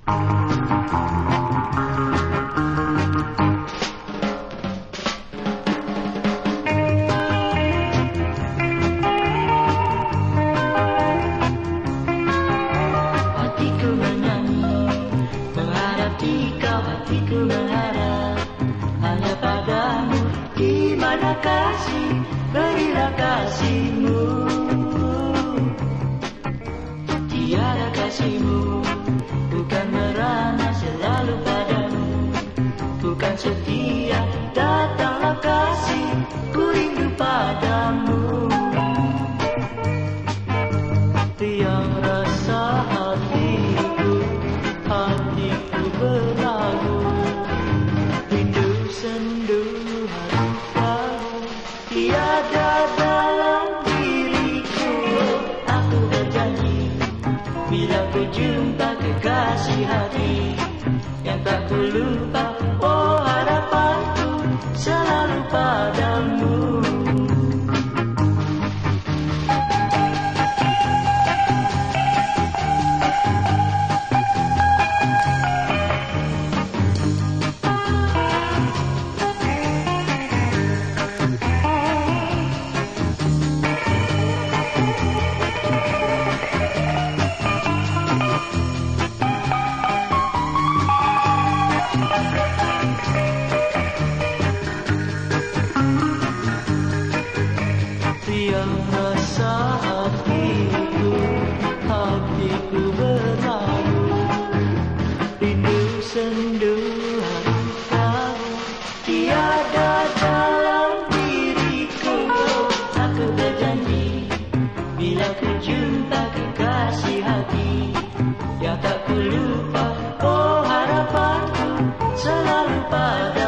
Hatiku menyanyi, menghadapi kau, hatiku mengharap hanya padamu. Di mana kasih, berilah kasihmu. Tiada kasihmu, bukan merana selalu padamu. Bukan setia, datanglah kasih, ku rindu padamu. Yang rasa hatiku, hatiku berlagu, rindu sendu harus tiada dalam diriku. Aku berjanji, bila ku jumpa kekasih hati yang tak ku lupa, oh harapanku selalu padamu. Yang rasa hatiku, hatiku berlalu, rindu sendu harus tahu, tiada dalam diriku. Aku berjanji, bila ku jumpa kekasih hati yang tak ku lupa, oh harapanku selalu padamu.